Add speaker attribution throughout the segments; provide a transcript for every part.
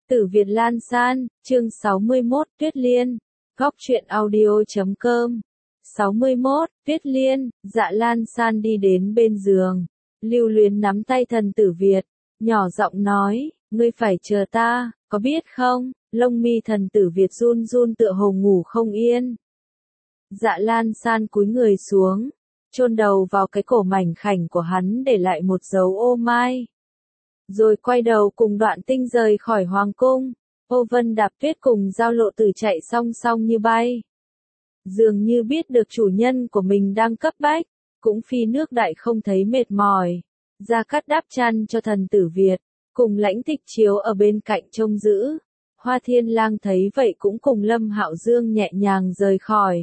Speaker 1: Tử Việt Lan San, chương 61, Tuyết Liên, góc truyện audio.com. 61, Tuyết Liên, Dạ Lan San đi đến bên giường. Lưu Luyến nắm tay Thần Tử Việt, nhỏ giọng nói, ngươi phải chờ ta, có biết không? Lông mi Thần Tử Việt run run tựa hồ ngủ không yên. Dạ Lan San cúi người xuống, chôn đầu vào cái cổ mảnh khảnh của hắn để lại một dấu ô mai. Rồi quay đầu cùng Đoạn Tinh rời khỏi hoàng cung. Ô Vân Đạp Tuyết cùng Giao Lộ Tử chạy song song như bay. Dường như biết được chủ nhân của mình đang cấp bách, cũng phi nước đại không thấy mệt mỏi. Gia Cát đáp chăn cho Thần Tử Việt, cùng Lãnh Tịch Chiếu ở bên cạnh trông giữ. Hoa Thiên Lang thấy vậy cũng cùng Lâm Hạo Dương nhẹ nhàng rời khỏi.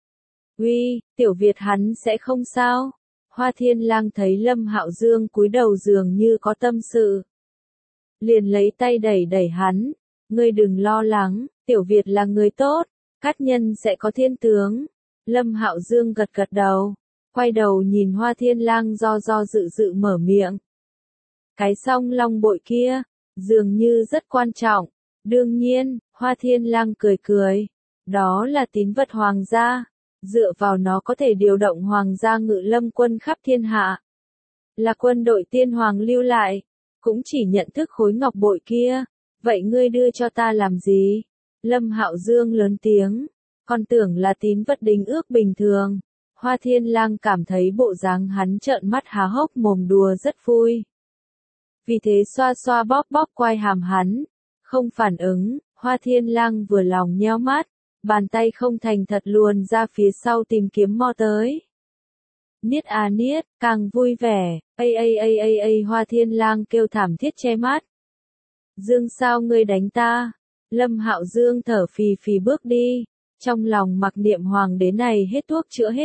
Speaker 1: Uy, Tiểu Việt hắn sẽ không sao? Hoa Thiên Lang thấy Lâm Hạo Dương cúi đầu dường như có tâm sự. Liền lấy tay đẩy đẩy hắn, ngươi đừng lo lắng, Tiểu Việt là người tốt, Cát Nhân sẽ có thiên tướng. Lâm Hạo Dương gật gật đầu, quay đầu nhìn Hoa Thiên Lang do dự mở miệng. Cái song long bội kia, dường như rất quan trọng. Đương nhiên, Hoa Thiên Lang cười cười, đó là tín vật hoàng gia. Dựa vào nó có thể điều động hoàng gia ngự lâm quân khắp thiên hạ. Là quân đội tiên hoàng lưu lại, cũng chỉ nhận thức khối ngọc bội kia. Vậy ngươi đưa cho ta làm gì? Lâm Hạo Dương lớn tiếng, còn tưởng là tín vật đính ước bình thường. Hoa Thiên Lang cảm thấy bộ dáng hắn trợn mắt há hốc mồm đùa rất vui. Vì thế xoa xoa bóp quai hàm hắn, không phản ứng. Hoa Thiên Lang vừa lòng nheo mắt, bàn tay không thành thật luồn ra phía sau tìm kiếm mo tới. Niết à niết, càng vui vẻ, Hoa Thiên Lang kêu thảm thiết che mắt. Dương sao ngươi đánh ta? Lâm Hạo Dương thở phì phì bước đi, trong lòng mặc niệm hoàng đế này hết thuốc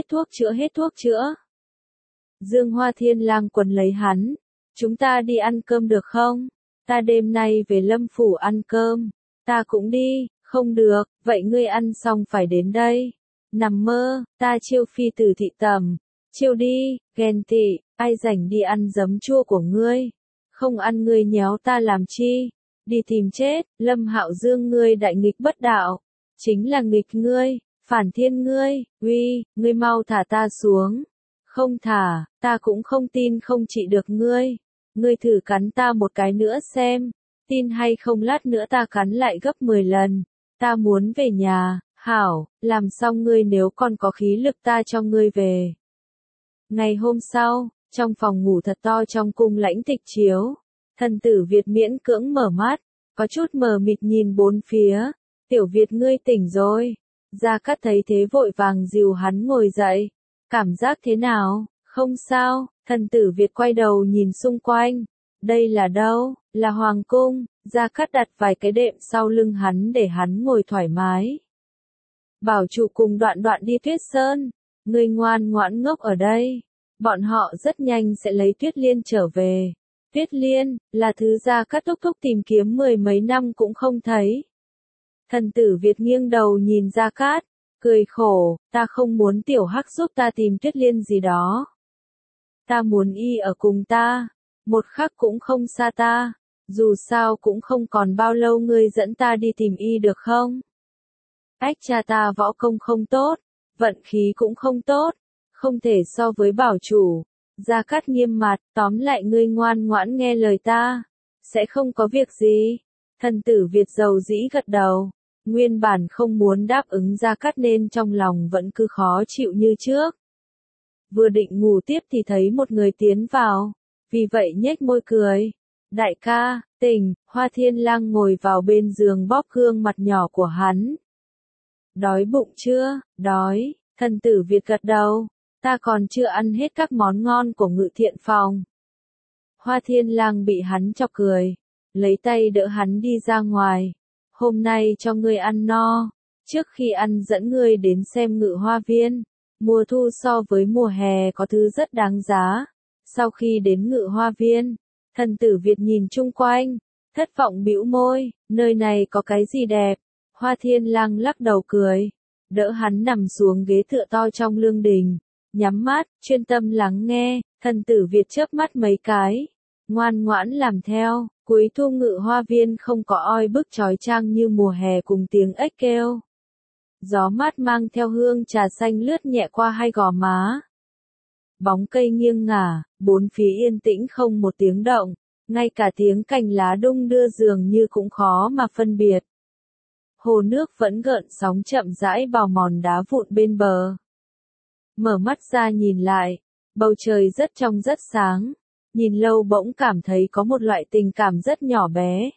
Speaker 1: chữa. Dương Hoa Thiên Lang quấn lấy hắn, chúng ta đi ăn cơm được không? Ta đêm nay về Lâm phủ ăn cơm. Ta cũng đi. Không được, vậy ngươi ăn xong phải đến đây. Nằm mơ, ta chiêu phi tử thị tầm. Chiêu đi, ghen tị, ai rảnh đi ăn giấm chua của ngươi. Không ăn ngươi nhéo ta làm chi. Đi tìm chết, Lâm Hạo Dương ngươi đại nghịch bất đạo. Chính là nghịch ngươi, phản thiên ngươi, uy, ngươi mau thả ta xuống. Không thả, ta cũng không tin không trị được ngươi. Ngươi thử cắn ta một cái nữa xem. Tin hay không lát nữa ta cắn lại gấp 10 lần. Ta muốn về nhà, hảo, làm xong ngươi nếu còn có khí lực ta cho ngươi về. Ngày hôm sau, trong phòng ngủ thật to trong cung Lãnh Tịch Chiếu, Thần Tử Việt miễn cưỡng mở mắt, có chút mờ mịt nhìn bốn phía. Tiểu Việt ngươi tỉnh rồi. Gia Cát thấy thế vội vàng dìu hắn ngồi dậy. Cảm giác thế nào? Không sao. Thần Tử Việt quay đầu nhìn xung quanh. Đây là đâu? Là hoàng cung. Gia Cát đặt vài cái đệm sau lưng hắn để hắn ngồi thoải mái. Bảo chủ cùng Đoạn đi Tuyết Sơn. Ngươi ngoan ngoãn ngốc ở đây. Bọn họ rất nhanh sẽ lấy Tuyết Liên trở về. Tuyết Liên, là thứ Gia Cát thúc tìm kiếm 10 mấy năm cũng không thấy. Thần Tử Việt nghiêng đầu nhìn Gia Cát, cười khổ, ta không muốn tiểu hắc giúp ta tìm Tuyết Liên gì đó. Ta muốn y ở cùng ta, một khắc cũng không xa ta. Dù sao cũng không còn bao lâu ngươi dẫn ta đi tìm y được không? Ách cha ta võ công không tốt, vận khí cũng không tốt, không thể so với bảo chủ. Gia Cát nghiêm mặt, tóm lại ngươi ngoan ngoãn nghe lời ta, sẽ không có việc gì. Thần Tử Việt dầu dĩ gật đầu, nguyên bản không muốn đáp ứng Gia Cát nên trong lòng vẫn cứ khó chịu như trước. Vừa định ngủ tiếp thì thấy một người tiến vào, vì vậy nhếch môi cười. Đại ca, tỉnh. Hoa Thiên Lang ngồi vào bên giường bóp gương mặt nhỏ của hắn. Đói bụng chưa? Đói. Thần Tử Việt gật đầu. Ta còn chưa ăn hết các món ngon của Ngự Thiện phòng. Hoa Thiên Lang bị hắn chọc cười, lấy tay đỡ hắn đi ra ngoài. Hôm nay cho ngươi ăn no, trước khi ăn dẫn ngươi đến xem Ngự Hoa Viên. Mùa thu so với mùa hè có thứ rất đáng giá. Sau khi đến Ngự Hoa Viên, Thần Tử Việt nhìn chung quanh, thất vọng bĩu môi, nơi này có cái gì đẹp? Hoa Thiên Lang lắc đầu cười, đỡ hắn nằm xuống ghế tựa to trong lương đình, nhắm mắt, chuyên tâm lắng nghe. Thần Tử Việt chớp mắt mấy cái, Ngoan ngoãn làm theo, cuối thu Ngự Hoa Viên không có oi bức chói chang như mùa hè cùng tiếng ếch kêu. Gió mát mang theo hương trà xanh lướt nhẹ qua hai gò má. Bóng cây nghiêng ngả, bốn phía yên tĩnh không một tiếng động, ngay cả tiếng cành lá đung đưa dường như cũng khó mà phân biệt. Hồ nước vẫn gợn sóng chậm rãi bào mòn đá vụn bên bờ. Mở mắt ra nhìn lại, bầu trời rất trong rất sáng, nhìn lâu bỗng cảm thấy có một loại tình cảm rất nhỏ bé.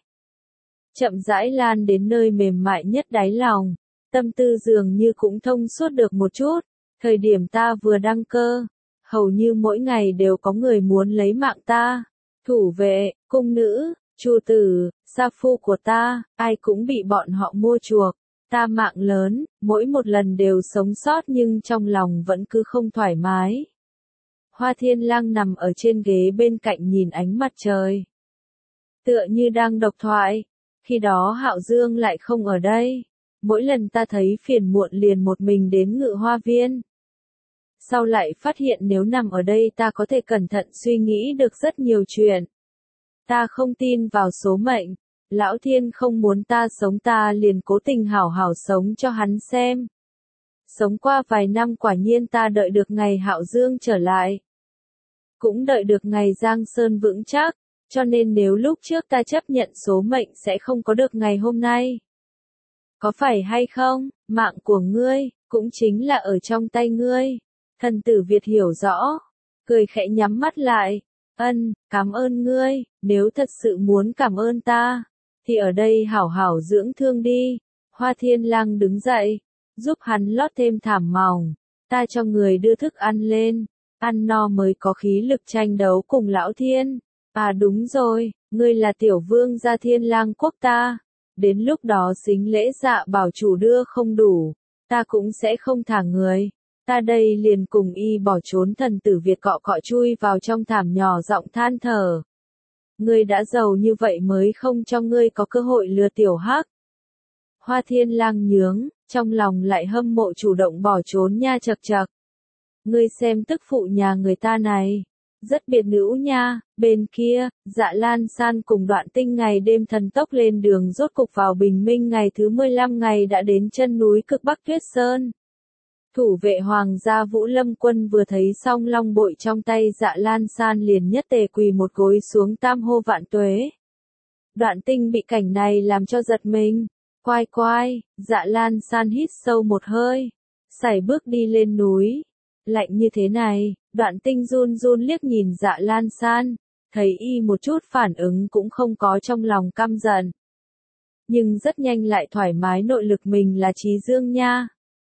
Speaker 1: Chậm rãi lan đến nơi mềm mại nhất đáy lòng, tâm tư dường như cũng thông suốt được một chút, thời điểm ta vừa đăng cơ, hầu như mỗi ngày đều có người muốn lấy mạng ta. Thủ vệ, cung nữ, chu tử, sa phu của ta, ai cũng bị bọn họ mua chuộc. Ta mạng lớn, mỗi một lần đều sống sót nhưng trong lòng vẫn cứ không thoải mái. Hoa Thiên Lang nằm ở trên ghế bên cạnh nhìn ánh mặt trời. Tựa như đang độc thoại, khi đó Hạo Dương lại không ở đây. Mỗi lần ta thấy phiền muộn liền một mình đến Ngự Hoa Viên. Sau lại phát hiện nếu nằm ở đây ta có thể cẩn thận suy nghĩ được rất nhiều chuyện. Ta không tin vào số mệnh. Lão Thiên không muốn ta sống ta liền cố tình hảo hảo sống cho hắn xem. Sống qua vài năm quả nhiên ta đợi được ngày Hạo Dương trở lại. Cũng đợi được ngày Giang Sơn vững chắc, cho nên nếu lúc trước ta chấp nhận số mệnh sẽ không có được ngày hôm nay. Có phải hay không, mạng của ngươi, cũng chính là ở trong tay ngươi. Thần tử Việt hiểu rõ, cười khẽ nhắm mắt lại. Cảm ơn ngươi, nếu thật sự muốn cảm ơn ta, thì ở đây hảo hảo dưỡng thương đi. Hoa Thiên Lang đứng dậy, giúp hắn lót thêm thảm mỏng. Ta cho người đưa thức ăn lên, ăn no mới có khí lực tranh đấu cùng Lão Thiên. À đúng rồi, ngươi là tiểu vương gia Thiên Lang quốc ta. Đến lúc đó xính lễ dạ bảo chủ đưa không đủ, ta cũng sẽ không thả người. Ta đây liền cùng y bỏ trốn. Thần tử Việt cọ cọ chui vào trong thảm nhỏ giọng than thở. Ngươi đã giàu như vậy mới không cho ngươi có cơ hội lừa tiểu hắc. Hoa Thiên Lang nhướng, trong lòng lại hâm mộ chủ động bỏ trốn nha chậc chậc. Ngươi xem tức phụ nhà người ta này, rất biệt nữ nha. Bên kia, Dạ Lan San cùng Đoạn Tinh ngày đêm thần tốc lên đường rốt cục vào bình minh ngày thứ 15 ngày đã đến chân núi cực Bắc Tuyết Sơn. Thủ vệ Hoàng gia Vũ Lâm quân vừa thấy song long bội trong tay Dạ Lan San liền nhất tề quỳ một gối xuống tam hô vạn tuế. Đoạn Tinh bị cảnh này làm cho giật mình. Quai quai, Dạ Lan San hít sâu một hơi, sải bước đi lên núi. Lạnh như thế này, Đoạn Tinh run run liếc nhìn Dạ Lan San, thấy y một chút phản ứng cũng không có trong lòng căm giận. Nhưng rất nhanh lại thoải mái nội lực mình là trí dương nha.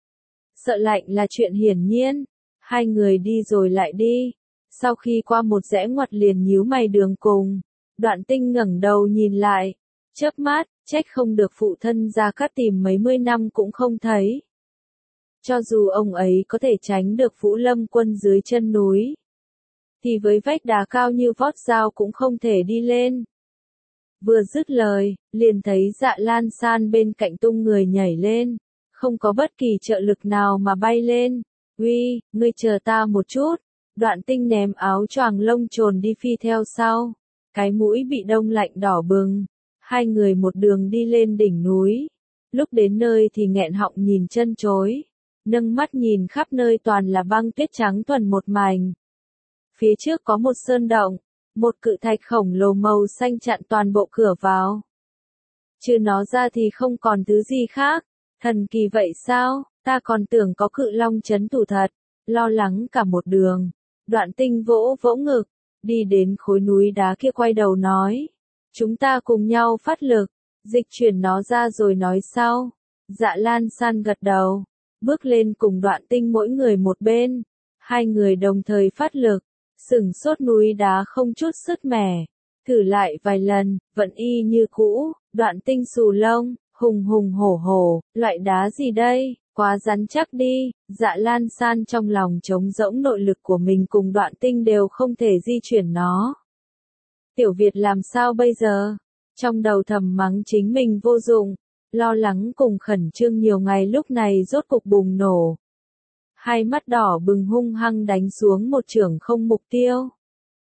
Speaker 1: Sợ lạnh là chuyện hiển nhiên, hai người đi rồi lại đi. Sau khi qua một rẽ ngoặt liền nhíu mày đường cùng, Đoạn Tinh ngẩng đầu nhìn lại, chớp mắt, trách không được phụ thân Gia Cát tìm mấy mươi năm cũng không thấy. Cho dù ông ấy có thể tránh được Vũ Lâm quân dưới chân núi, thì với vách đá cao như vót dao cũng không thể đi lên. Vừa dứt lời, liền thấy Dạ Lan San bên cạnh tung người nhảy lên, không có bất kỳ trợ lực nào mà bay lên. Uy, ngươi chờ ta một chút. Đoạn Tinh ném áo choàng lông trồn đi phi theo sau. Cái mũi bị đông lạnh đỏ bừng. Hai người một đường đi lên đỉnh núi. Lúc đến nơi thì nghẹn họng nhìn chân chối. Nâng mắt nhìn khắp nơi toàn là băng tuyết trắng thuần một mảnh. Phía trước có một sơn động, một cự thạch khổng lồ màu xanh chặn toàn bộ cửa vào. Trừ nó ra thì không còn thứ gì khác. Thần kỳ vậy sao, ta còn tưởng có cự long chấn thủ thật, lo lắng cả một đường. Đoạn Tinh vỗ vỗ ngực, đi đến khối núi đá kia quay đầu nói. Chúng ta cùng nhau phát lực, dịch chuyển nó ra rồi nói sau. Dạ Lan San gật đầu, bước lên cùng Đoạn Tinh mỗi người một bên. Hai người đồng thời phát lực, sừng sốt núi đá không chút sứt mẻ. Thử lại vài lần, vẫn y như cũ. Đoạn Tinh xù lông, hùng hùng hổ hổ, loại đá gì đây, quá rắn chắc đi. Dạ Lan San trong lòng trống rỗng nội lực của mình cùng Đoạn Tinh đều không thể di chuyển nó. Tiểu Việt làm sao bây giờ? Trong đầu thầm mắng chính mình vô dụng, lo lắng cùng khẩn trương nhiều ngày lúc này rốt cục bùng nổ. Hai mắt đỏ bừng hung hăng đánh xuống một chưởng không mục tiêu.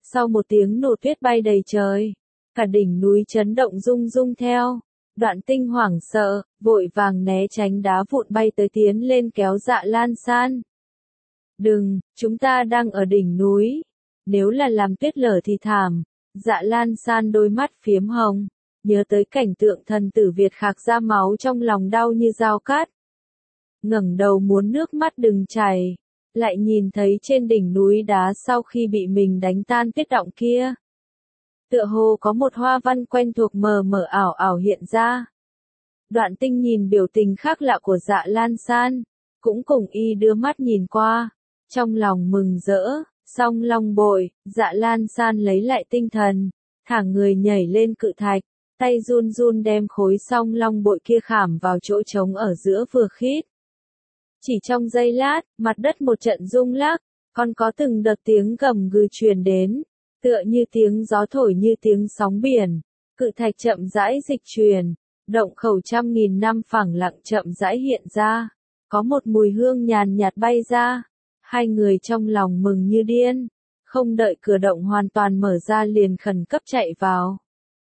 Speaker 1: Sau một tiếng nổ tuyết bay đầy trời, cả đỉnh núi chấn động rung rung theo. Đoạn Tinh hoảng sợ, vội vàng né tránh đá vụn bay tới tiến lên kéo Dạ Lan San. Đừng, chúng ta đang ở đỉnh núi. Nếu là làm tuyết lở thì thảm. Dạ Lan San đôi mắt phiếm hồng, nhớ tới cảnh tượng thần tử Việt khạc ra máu trong lòng đau như dao cắt. Ngẩng đầu muốn nước mắt đừng chảy, lại nhìn thấy trên đỉnh núi đá sau khi bị mình đánh tan tuyết động kia. Tựa hồ có một hoa văn quen thuộc mờ mờ ảo ảo hiện ra. Đoạn Tinh nhìn biểu tình khác lạ của Dạ Lan San, cũng cùng y đưa mắt nhìn qua, trong lòng mừng rỡ, song long bội, Dạ Lan San lấy lại tinh thần, thẳng người nhảy lên cự thạch, tay run run đem khối song long bội kia khảm vào chỗ trống ở giữa vừa khít. Chỉ trong giây lát, mặt đất một trận rung lắc, còn có từng đợt tiếng gầm gừ truyền đến, tựa như tiếng gió thổi như tiếng sóng biển. Cự thạch chậm rãi dịch chuyển, động khẩu 100.000 năm phẳng lặng chậm rãi hiện ra, có một mùi hương nhàn nhạt bay ra. Hai người trong lòng mừng như điên, không đợi cửa động hoàn toàn mở ra liền khẩn cấp chạy vào.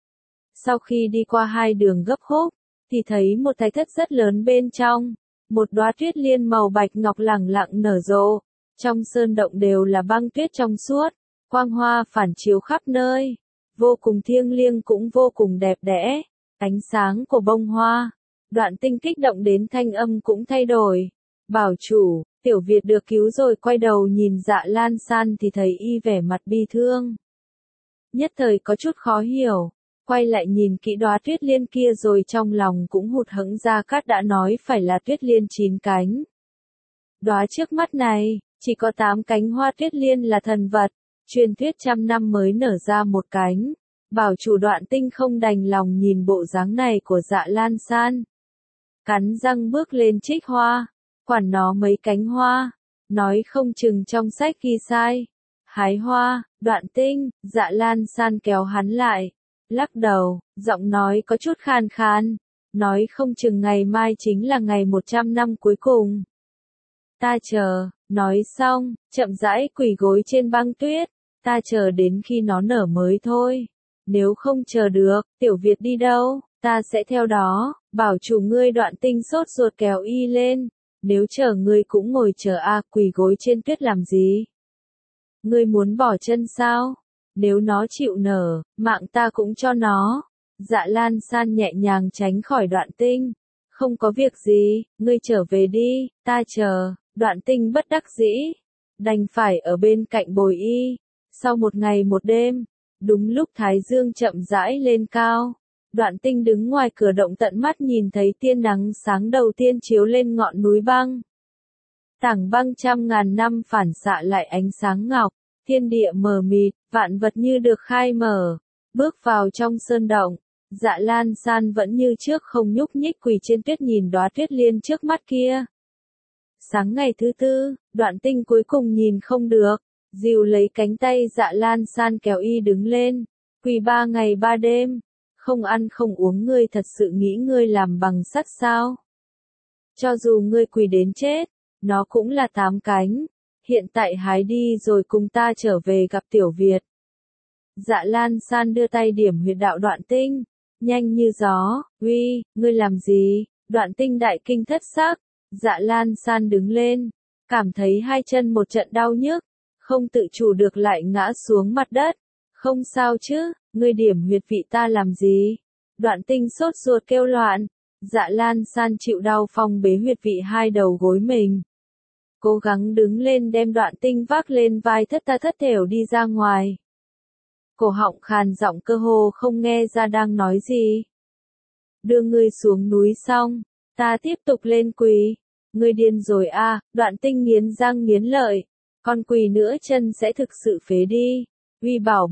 Speaker 1: Sau khi đi qua hai đường gấp khúc, thì thấy một thạch thất rất lớn bên trong, một đóa tuyết liên màu bạch ngọc lẳng lặng nở rộ, trong sơn động đều là băng tuyết trong suốt, quang hoa phản chiếu khắp nơi, vô cùng thiêng liêng cũng vô cùng đẹp đẽ, ánh sáng của bông hoa. Đoạn Tinh kích động đến thanh âm cũng thay đổi. Bảo chủ, Tiểu Việt được cứu rồi. Quay đầu nhìn Dạ Lan San thì thấy y vẻ mặt bi thương. Nhất thời có chút khó hiểu, quay lại nhìn kỹ đóa tuyết liên kia rồi trong lòng cũng hụt hẫng. Gia Cát đã nói phải là tuyết liên 9 cánh. Đóa trước mắt này, chỉ có 8 cánh hoa tuyết liên là thần vật, truyền thuyết 100 năm mới nở ra một cánh. Bảo chủ Đoạn Tinh không đành lòng nhìn bộ dáng này của Dạ Lan San. Cắn răng bước lên trích hoa, quản nó mấy cánh hoa, nói không chừng trong sách ghi sai. Hái hoa, Đoạn Tinh, Dạ Lan San kéo hắn lại, lắc đầu, giọng nói có chút khan khan, nói không chừng ngày mai chính là ngày 100 năm cuối cùng. Ta chờ, nói xong, chậm rãi quỳ gối trên băng tuyết, ta chờ đến khi nó nở mới thôi. Nếu không chờ được, Tiểu Việt đi đâu, ta sẽ theo đó. Bảo chủ ngươi. Đoạn Tinh sốt ruột kéo y lên, nếu chờ ngươi cũng ngồi chờ a, quỳ gối trên tuyết làm gì? Ngươi muốn bỏ chân sao? Nếu nó chịu nở, mạng ta cũng cho nó. Dạ Lan San nhẹ nhàng tránh khỏi Đoạn Tinh. Không có việc gì, ngươi trở về đi, ta chờ. Đoạn Tinh bất đắc dĩ, đành phải ở bên cạnh bồi y. Sau một ngày một đêm, đúng lúc thái dương chậm rãi lên cao, Đoạn Tinh đứng ngoài cửa động tận mắt nhìn thấy tia nắng sáng đầu tiên chiếu lên ngọn núi băng. Tảng băng 100.000 năm phản xạ lại ánh sáng ngọc, thiên địa mờ mịt, vạn vật như được khai mở. Bước vào trong sơn động, Dạ Lan San vẫn như trước không nhúc nhích quỳ trên tuyết nhìn đóa tuyết liên trước mắt kia. Sáng ngày thứ tư, Đoạn Tinh cuối cùng nhìn không được, dìu lấy cánh tay Dạ Lan San kéo y đứng lên, quỳ 3 ngày 3 đêm, không ăn không uống. Ngươi thật sự nghĩ ngươi làm bằng sắt sao? Cho dù ngươi quỳ đến chết, nó cũng là 8 cánh, hiện tại hái đi rồi cùng ta trở về gặp Tiểu Việt. Dạ Lan San đưa tay điểm huyệt đạo Đoạn Tinh, nhanh như gió. Uy, ngươi làm gì? Đoạn Tinh đại kinh thất sắc. Dạ Lan San đứng lên, cảm thấy hai chân một trận đau nhức, không tự chủ được lại ngã xuống mặt đất. Không sao chứ, ngươi điểm huyệt vị ta làm gì? Đoạn Tinh sốt ruột kêu loạn. Dạ Lan San chịu đau phong bế huyệt vị hai đầu gối mình, cố gắng đứng lên đem Đoạn Tinh vác lên vai thất tha thất thểu đi ra ngoài. Cổ họng khàn giọng cơ hồ không nghe ra đang nói gì. Đưa ngươi xuống núi xong, ta tiếp tục lên quỳ. Ngươi điên rồi a, Đoạn Tinh nghiến răng nghiến lợi, còn quỳ nữa chân sẽ thực sự phế đi. Uy bảo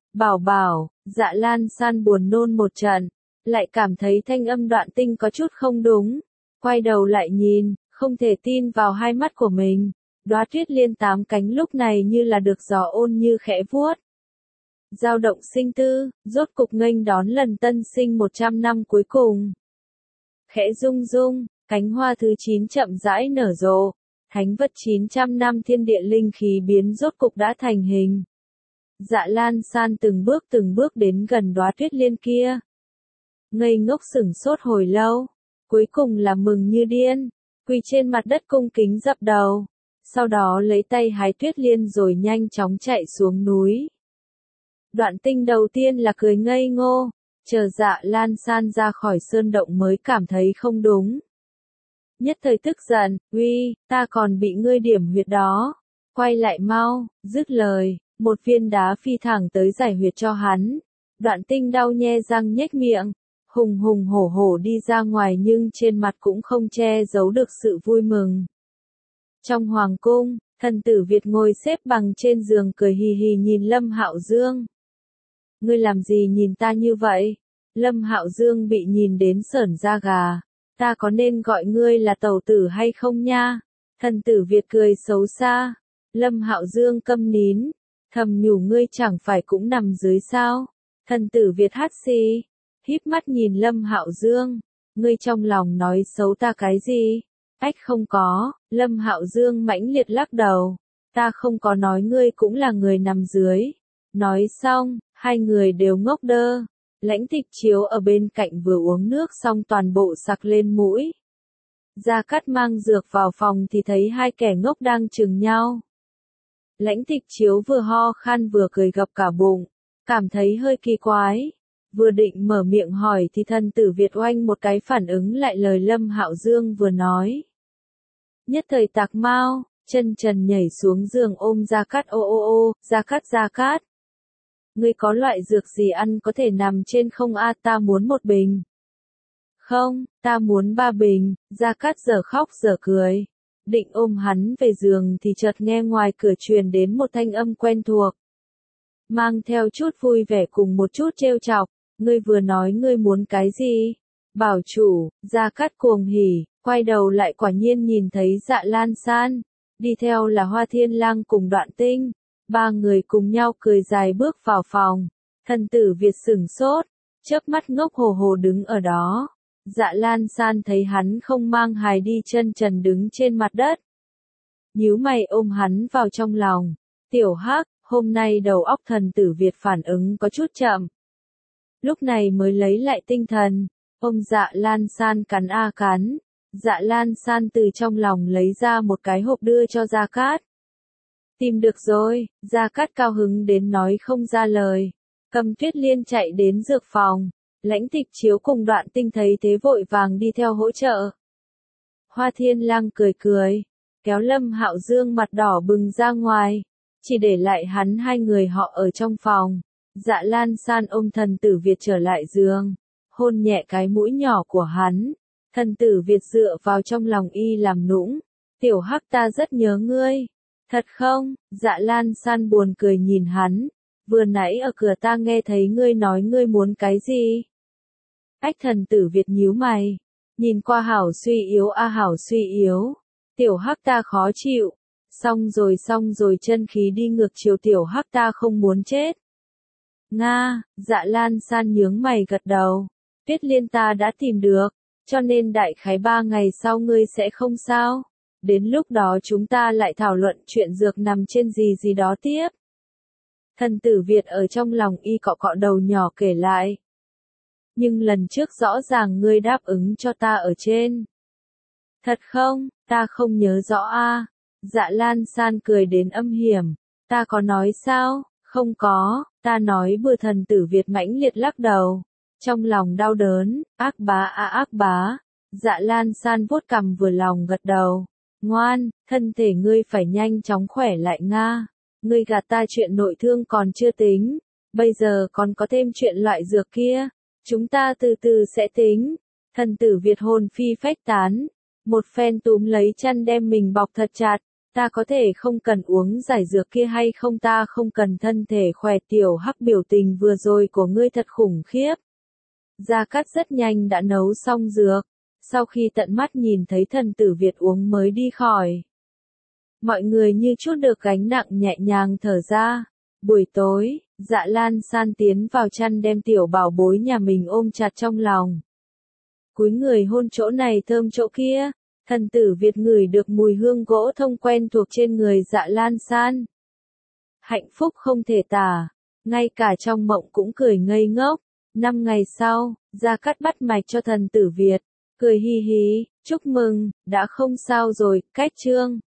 Speaker 1: bảo, Dạ Lan San buồn nôn một trận, lại cảm thấy thanh âm Đoạn Tinh có chút không đúng. Quay đầu lại nhìn, không thể tin vào hai mắt của mình. Đóa tuyết liên 8 cánh lúc này như là được gió ôn như khẽ vuốt. Dao động sinh tư, rốt cục nghênh đón lần tân sinh 100 năm cuối cùng. Khẽ rung rung, cánh hoa thứ 9 chậm rãi nở rộ, thánh vật 900 năm thiên địa linh khí biến rốt cục đã thành hình. Dạ Lan San từng bước đến gần đóa tuyết liên kia. Ngây ngốc sửng sốt hồi lâu, cuối cùng là mừng như điên, quỳ trên mặt đất cung kính dập đầu, sau đó lấy tay hái tuyết liên rồi nhanh chóng chạy xuống núi. Đoạn Tinh đầu tiên là cười ngây ngô, chờ Dạ Lan San ra khỏi sơn động mới cảm thấy không đúng. Nhất thời tức giận, uy, ta còn bị ngươi điểm huyệt đó, quay lại mau, dứt lời, một viên đá phi thẳng tới giải huyệt cho hắn. Đoạn Tinh đau nhe răng nhếch miệng, hùng hùng hổ hổ đi ra ngoài nhưng trên mặt cũng không che giấu được sự vui mừng. Trong hoàng cung, thần tử Việt ngồi xếp bằng trên giường cười hì hì nhìn Lâm Hạo Dương. Ngươi làm gì nhìn ta như vậy? Lâm Hạo Dương bị nhìn đến sởn da gà. Ta có nên gọi ngươi là tẩu tử hay không nha? Thần tử Việt cười xấu xa. Lâm Hạo Dương câm nín, thầm nhủ ngươi chẳng phải cũng nằm dưới sao? Thần tử Việt hắt xì, híp mắt nhìn Lâm Hạo Dương, ngươi trong lòng nói xấu ta cái gì? Ách không có, Lâm Hạo Dương mãnh liệt lắc đầu, ta không có nói ngươi cũng là người nằm dưới. Nói xong, hai người đều ngốc đơ. Lãnh Tịch Chiếu ở bên cạnh vừa uống nước xong toàn bộ sặc lên mũi. Gia Cát mang dược vào phòng thì thấy hai kẻ ngốc đang chừng nhau. Lãnh Tịch Chiếu vừa ho khan vừa cười gập cả bụng, cảm thấy hơi kỳ quái. Vừa định mở miệng hỏi thì thần tử Việt oanh một cái phản ứng lại lời Lâm Hạo Dương vừa nói. Nhất thời tạc mau, chân trần nhảy xuống giường ôm Gia Cát ô, Gia Cát. Ngươi có loại dược gì ăn có thể nằm trên không a, ta muốn một bình. Không, ta muốn 3 bình, Gia Cát giờ khóc giờ cười. Định ôm hắn về giường thì chợt nghe ngoài cửa truyền đến một thanh âm quen thuộc. Mang theo chút vui vẻ cùng một chút trêu chọc, ngươi vừa nói ngươi muốn cái gì? Bảo chủ, Gia Cát cuồng hỉ, quay đầu lại quả nhiên nhìn thấy Dạ Lan San, đi theo là Hoa Thiên Lang cùng Đoạn Tinh. Ba người cùng nhau cười dài bước vào phòng, thần tử Việt sửng sốt, chớp mắt ngốc hồ hồ đứng ở đó. Dạ Lan San thấy hắn không mang hài đi chân trần đứng trên mặt đất. Nhíu mày ôm hắn vào trong lòng, tiểu Hắc, hôm nay đầu óc thần tử Việt phản ứng có chút chậm. Lúc này mới lấy lại tinh thần, ôm Dạ Lan San cắn a cắn. Dạ Lan San từ trong lòng lấy ra một cái hộp đưa cho Gia Cát. Tìm được rồi, Gia Cát cao hứng đến nói không ra lời. Cầm Tuyết Liên chạy đến dược phòng, Lãnh Tịch Chiếu cùng Đoạn Tinh thấy thế vội vàng đi theo hỗ trợ. Hoa Thiên Lang cười cười, kéo Lâm Hạo Dương mặt đỏ bừng ra ngoài, chỉ để lại hắn hai người họ ở trong phòng. Dạ Lan San ôm thần tử Việt trở lại giường, hôn nhẹ cái mũi nhỏ của hắn. Thần tử Việt dựa vào trong lòng y làm nũng, tiểu Hắc ta rất nhớ ngươi. Thật không? Dạ Lan San buồn cười nhìn hắn, vừa nãy ở cửa ta nghe thấy ngươi nói ngươi muốn cái gì? Ách thần tử Việt nhíu mày, nhìn qua hảo suy yếu a hảo suy yếu, tiểu Hắc ta khó chịu, xong rồi chân khí đi ngược chiều tiểu Hắc ta không muốn chết. Nga, Dạ Lan San nhướng mày gật đầu, Tuyết Liên ta đã tìm được, cho nên đại khái 3 ngày sau ngươi sẽ không sao. Đến lúc đó chúng ta lại thảo luận chuyện dược nằm trên gì đó tiếp. Thần tử Việt ở trong lòng y cọ cọ đầu nhỏ kể lại. Nhưng lần trước rõ ràng ngươi đáp ứng cho ta ở trên. Thật không, ta không nhớ rõ a. Dạ Lan San cười đến âm hiểm. Ta có nói sao? Không có, ta nói bừa. Thần tử Việt mãnh liệt lắc đầu. Trong lòng đau đớn, ác bá. Dạ Lan San vuốt cằm vừa lòng gật đầu. Ngoan, thân thể ngươi phải nhanh chóng khỏe lại Nga. Ngươi gạt ta chuyện nội thương còn chưa tính. Bây giờ còn có thêm chuyện loại dược kia. Chúng ta từ từ sẽ tính. Thần tử Việt hồn phi phách tán. Một phen túm lấy chăn đem mình bọc thật chặt. Ta có thể không cần uống giải dược kia hay không, ta không cần thân thể khỏe. Tiểu Hắc biểu tình vừa rồi của ngươi thật khủng khiếp. Gia Cát rất nhanh đã nấu xong dược. Sau khi tận mắt nhìn thấy thần tử Việt uống mới đi khỏi. Mọi người như chút được gánh nặng nhẹ nhàng thở ra. Buổi tối, Dạ Lan San tiến vào chăn đem tiểu bảo bối nhà mình ôm chặt trong lòng. Cúi người hôn chỗ này thơm chỗ kia, thần tử Việt ngửi được mùi hương gỗ thông quen thuộc trên người Dạ Lan San. hạnh phúc không thể tả, ngay cả trong mộng cũng cười ngây ngốc. 5 ngày sau, Gia Cát bắt mạch cho thần tử Việt, cười hi hí, chúc mừng, đã không sao rồi, cách chương.